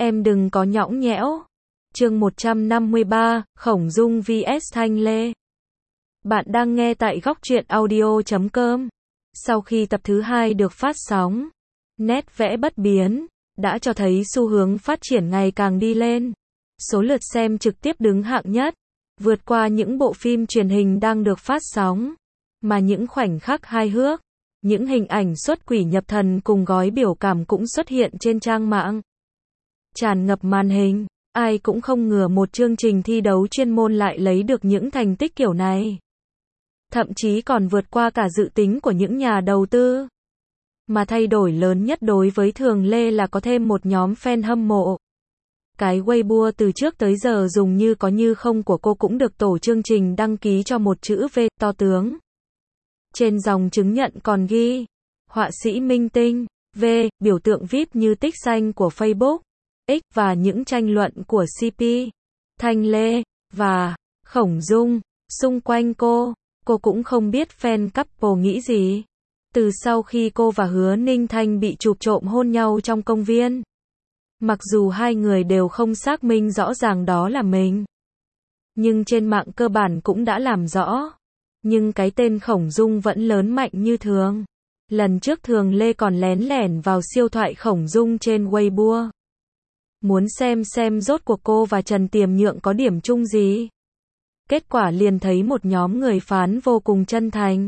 Em đừng có nhõng nhẽo. Chương 153, Khổng Dung vs Thanh Lê. Bạn đang nghe tại góc truyện audio.com. Sau khi tập thứ 2 được phát sóng, nét vẽ bất biến đã cho thấy xu hướng phát triển ngày càng đi lên. Số lượt xem trực tiếp đứng hạng nhất, vượt qua những bộ phim truyền hình đang được phát sóng. Mà những khoảnh khắc hài hước, những hình ảnh xuất quỷ nhập thần cùng gói biểu cảm cũng xuất hiện trên trang mạng, tràn ngập màn hình. Ai cũng không ngờ một chương trình thi đấu chuyên môn lại lấy được những thành tích kiểu này. Thậm chí còn vượt qua cả dự tính của những nhà đầu tư. Mà thay đổi lớn nhất đối với Thường Lê là có thêm một nhóm fan hâm mộ. Cái Weibo từ trước tới giờ dùng như có như không của cô cũng được tổ chương trình đăng ký cho một chữ V to tướng. Trên dòng chứng nhận còn ghi họa sĩ minh tinh, V, biểu tượng VIP như tích xanh của Facebook, X và những tranh luận của CP, Thanh Lê và Khổng Dung xung quanh cô cũng không biết fan couple nghĩ gì. Từ sau khi cô và Hứa Ninh Thanh bị chụp trộm hôn nhau trong công viên, mặc dù hai người đều không xác minh rõ ràng đó là mình, nhưng trên mạng cơ bản cũng đã làm rõ. Nhưng cái tên Khổng Dung vẫn lớn mạnh như thường. Lần trước Thường Lê còn lén lẻn vào siêu thoại Khổng Dung trên Weibo, muốn xem rốt cuộc cô và Trần Tiềm Nhượng có điểm chung gì. Kết quả liền thấy một nhóm người phán vô cùng chân thành.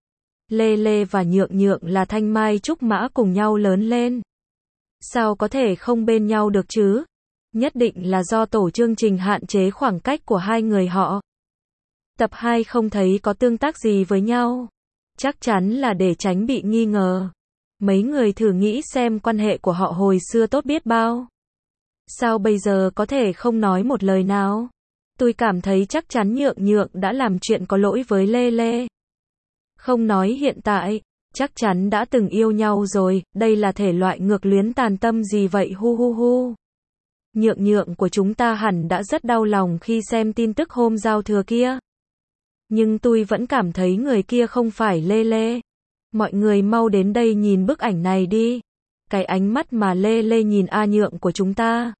Lê và Nhượng là thanh mai trúc mã cùng nhau lớn lên, sao có thể không bên nhau được chứ? Nhất định là do tổ chương trình hạn chế khoảng cách của hai người họ. Tập 2 không thấy có tương tác gì với nhau, chắc chắn là để tránh bị nghi ngờ. Mấy người thử nghĩ xem quan hệ của họ hồi xưa tốt biết bao. Sao bây giờ có thể không nói một lời nào? Tôi cảm thấy chắc chắn Nhượng đã làm chuyện có lỗi với Lê. Không nói hiện tại, chắc chắn đã từng yêu nhau rồi, đây là thể loại ngược luyến tàn tâm gì vậy hu. Nhượng của chúng ta hẳn đã rất đau lòng khi xem tin tức hôm giao thừa kia. Nhưng tôi vẫn cảm thấy người kia không phải Lê. Mọi người mau đến đây nhìn bức ảnh này đi. Cái ánh mắt mà Lê nhìn Nhượng của chúng ta.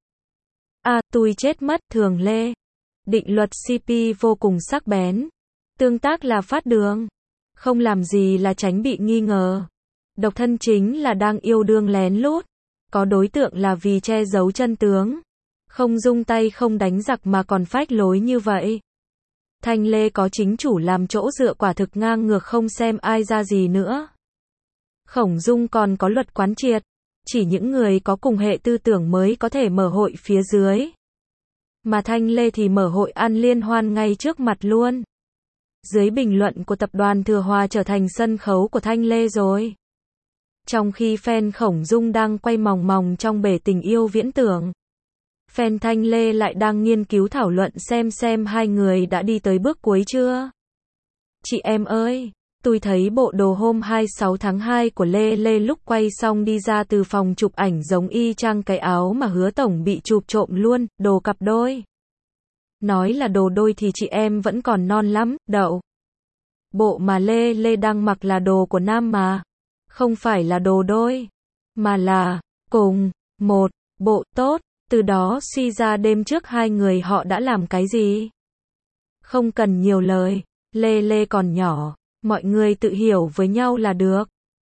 Tôi chết mất. Thường Lê. Định luật CP vô cùng sắc bén. Tương tác là phát đường. Không làm gì là tránh bị nghi ngờ. Độc thân chính là đang yêu đương lén lút. Có đối tượng là vì che giấu chân tướng. Không dung tay không đánh giặc mà còn phách lối như vậy. Thanh Lê có chính chủ làm chỗ dựa quả thực ngang ngược không xem ai ra gì nữa. Khổng Dung còn có luật quán triệt. Chỉ những người có cùng hệ tư tưởng mới có thể mở hội phía dưới. Mà Thanh Lê thì mở hội ăn liên hoan ngay trước mặt luôn. Dưới bình luận của tập đoàn Thừa Hòa trở thành sân khấu của Thanh Lê rồi. Trong khi fan Khổng Dung đang quay mòng mòng trong bể tình yêu viễn tưởng, fan Thanh Lê lại đang nghiên cứu thảo luận xem hai người đã đi tới bước cuối chưa. Chị em ơi, tôi thấy bộ đồ hôm 26 tháng 2 của Lê lúc quay xong đi ra từ phòng chụp ảnh giống y chang cái áo mà Hứa Tổng bị chụp trộm luôn, đồ cặp đôi. Nói là đồ đôi thì chị em vẫn còn non lắm, đậu. Bộ mà Lê đang mặc là đồ của nam mà. Không phải là đồ đôi, mà là cùng một bộ tốt. Từ đó suy ra đêm trước hai người họ đã làm cái gì. Không cần nhiều lời, Lê còn nhỏ, mọi người tự hiểu với nhau là được.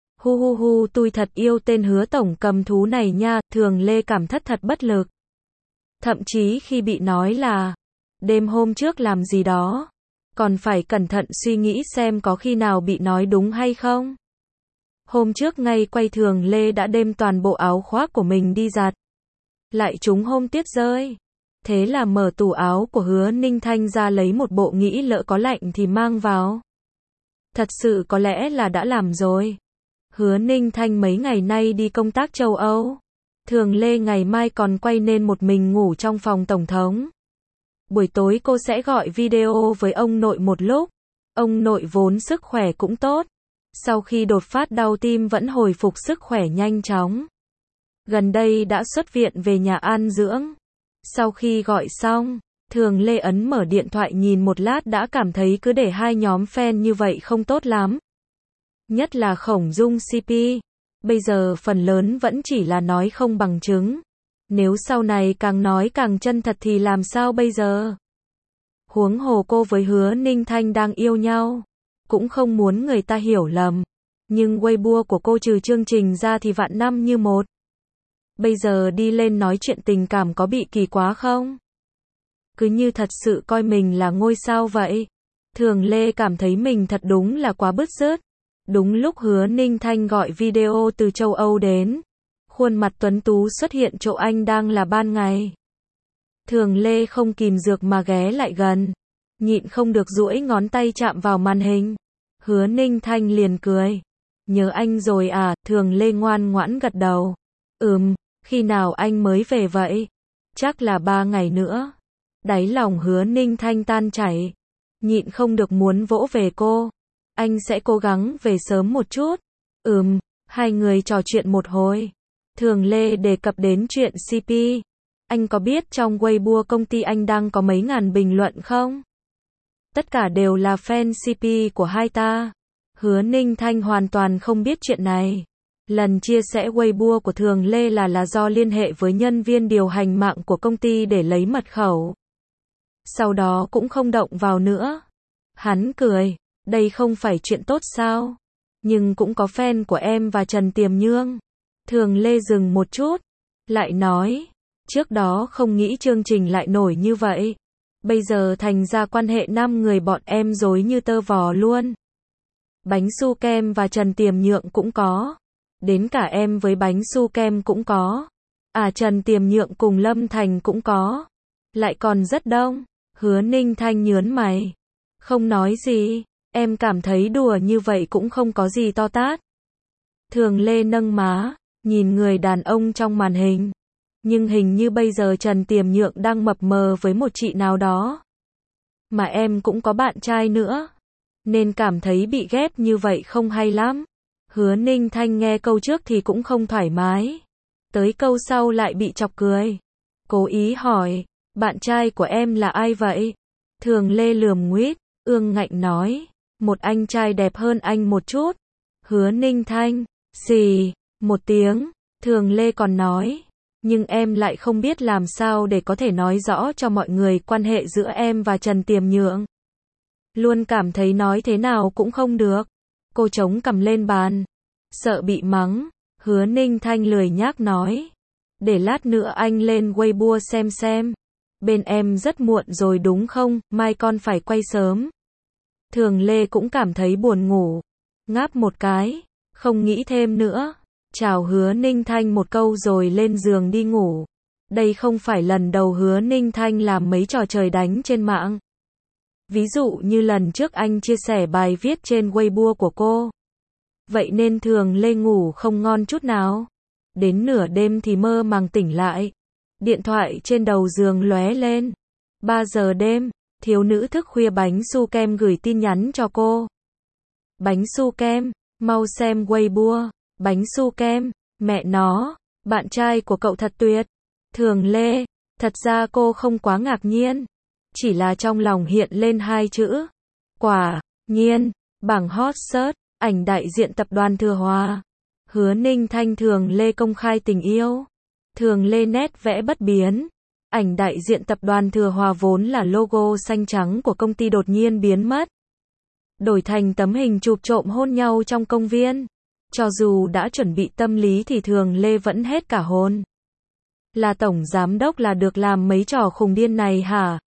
Hu, tôi thật yêu tên Hứa Tổng cầm thú này nha. Thường Lê cảm thất thật bất lực. Thậm chí khi bị nói là đêm hôm trước làm gì đó, còn phải cẩn thận suy nghĩ xem có khi nào bị nói đúng hay không. Hôm trước ngay quay Thường Lê đã đem toàn bộ áo khoác của mình đi giặt. Lại trúng hôm tuyết rơi. Thế là mở tủ áo của Hứa Ninh Thanh ra lấy một bộ nghĩ lỡ có lạnh thì mang vào. Thật sự có lẽ là đã làm rồi. Hứa Ninh Thanh mấy ngày nay đi công tác châu Âu. Thường Lê ngày mai còn quay nên một mình ngủ trong phòng tổng thống. Buổi tối cô sẽ gọi video với ông nội một lúc. Ông nội vốn sức khỏe cũng tốt. Sau khi đột phát đau tim vẫn hồi phục sức khỏe nhanh chóng. Gần đây đã xuất viện về nhà an dưỡng. Sau khi gọi xong, Thường Lê ấn mở điện thoại nhìn một lát đã cảm thấy cứ để hai nhóm fan như vậy không tốt lắm. Nhất là Khổng Dung CP. Bây giờ phần lớn vẫn chỉ là nói không bằng chứng. Nếu sau này càng nói càng chân thật thì làm sao bây giờ? Huống hồ cô với Hứa Ninh Thanh đang yêu nhau, cũng không muốn người ta hiểu lầm. Nhưng Weibo của cô trừ chương trình ra thì vạn năm như một. Bây giờ đi lên nói chuyện tình cảm có bị kỳ quá không? Cứ như thật sự coi mình là ngôi sao vậy. Thường Lê cảm thấy mình thật đúng là quá bứt rứt. Đúng lúc Hứa Ninh Thanh gọi video từ châu Âu đến, khuôn mặt tuấn tú xuất hiện chỗ anh đang là ban ngày. Thường Lê không kìm được mà ghé lại gần, nhịn không được duỗi ngón tay chạm vào màn hình. Hứa Ninh Thanh liền cười. Nhớ anh rồi à? Thường Lê ngoan ngoãn gật đầu. Khi nào anh mới về vậy? Chắc là 3 ngày nữa. Đáy lòng Hứa Ninh Thanh tan chảy, nhịn không được muốn vỗ về cô. Anh sẽ cố gắng về sớm một chút. Hai người trò chuyện một hồi. Thường Lê đề cập đến chuyện CP. Anh có biết trong Weibo công ty anh đang có mấy ngàn bình luận không? Tất cả đều là fan CP của hai ta. Hứa Ninh Thanh hoàn toàn không biết chuyện này. Lần chia sẻ Weibo của Thường Lê là do liên hệ với nhân viên điều hành mạng của công ty để lấy mật khẩu. Sau đó cũng không động vào nữa. Hắn cười, đây không phải chuyện tốt sao? Nhưng cũng có fan của em và Trần Tiềm Nhương. Thường Lê dừng một chút, lại nói, trước đó không nghĩ chương trình lại nổi như vậy. Bây giờ thành ra quan hệ 5 người bọn em rối như tơ vò luôn. Bánh su kem và Trần Tiềm Nhượng cũng có. Đến cả em với bánh su kem cũng có. Trần Tiềm Nhượng cùng Lâm Thành cũng có. Lại còn rất đông. Hứa Ninh Thanh nhớn mày. Không nói gì, em cảm thấy đùa như vậy cũng không có gì to tát. Thường Lê nâng má, nhìn người đàn ông trong màn hình. Nhưng hình như bây giờ Trần Tiềm Nhượng đang mập mờ với một chị nào đó. Mà em cũng có bạn trai nữa. Nên cảm thấy bị ghép như vậy không hay lắm. Hứa Ninh Thanh nghe câu trước thì cũng không thoải mái. Tới câu sau lại bị chọc cười. Cố ý hỏi, bạn trai của em là ai vậy? Thường Lê lườm nguýt, ương ngạnh nói, một anh trai đẹp hơn anh một chút. Hứa Ninh Thanh, xì, một tiếng. Thường Lê còn nói, nhưng em lại không biết làm sao để có thể nói rõ cho mọi người quan hệ giữa em và Trần Tiềm Nhượng. Luôn cảm thấy nói thế nào cũng không được. Cô chống cằm lên bàn, sợ bị mắng. Hứa Ninh Thanh lười nhác nói, để lát nữa anh lên Weibo xem. Bên em rất muộn rồi đúng không, mai con phải quay sớm. Thường Lê cũng cảm thấy buồn ngủ, ngáp một cái, không nghĩ thêm nữa. Chào Hứa Ninh Thanh một câu rồi lên giường đi ngủ. Đây không phải lần đầu Hứa Ninh Thanh làm mấy trò trời đánh trên mạng. Ví dụ như lần trước anh chia sẻ bài viết trên Weibo của cô. Vậy nên Thường Lê ngủ không ngon chút nào. Đến nửa đêm thì mơ màng tỉnh lại. Điện thoại trên đầu giường lóe lên. 3 giờ đêm, thiếu nữ thức khuya bánh su kem gửi tin nhắn cho cô. Bánh su kem, mau xem Weibo. Bánh su kem, mẹ nó, bạn trai của cậu thật tuyệt. Thường Lê, thật ra cô không quá ngạc nhiên. Chỉ là trong lòng hiện lên 2 chữ. Quả nhiên, bảng hot search, ảnh đại diện tập đoàn Thừa Hòa. Hứa Ninh Thanh Thường Lê công khai tình yêu. Thường Lê nét vẽ bất biến. Ảnh đại diện tập đoàn Thừa Hòa vốn là logo xanh trắng của công ty đột nhiên biến mất. Đổi thành tấm hình chụp trộm hôn nhau trong công viên. Cho dù đã chuẩn bị tâm lý thì Thường Lê vẫn hết cả hồn. Là tổng giám đốc là được làm mấy trò khùng điên này hả?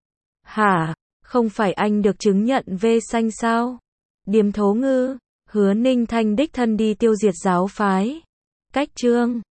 Không phải anh được chứng nhận V xanh sao? Điềm thố ngư, Hứa Ninh Thanh đích thân đi tiêu diệt giáo phái. Cách chương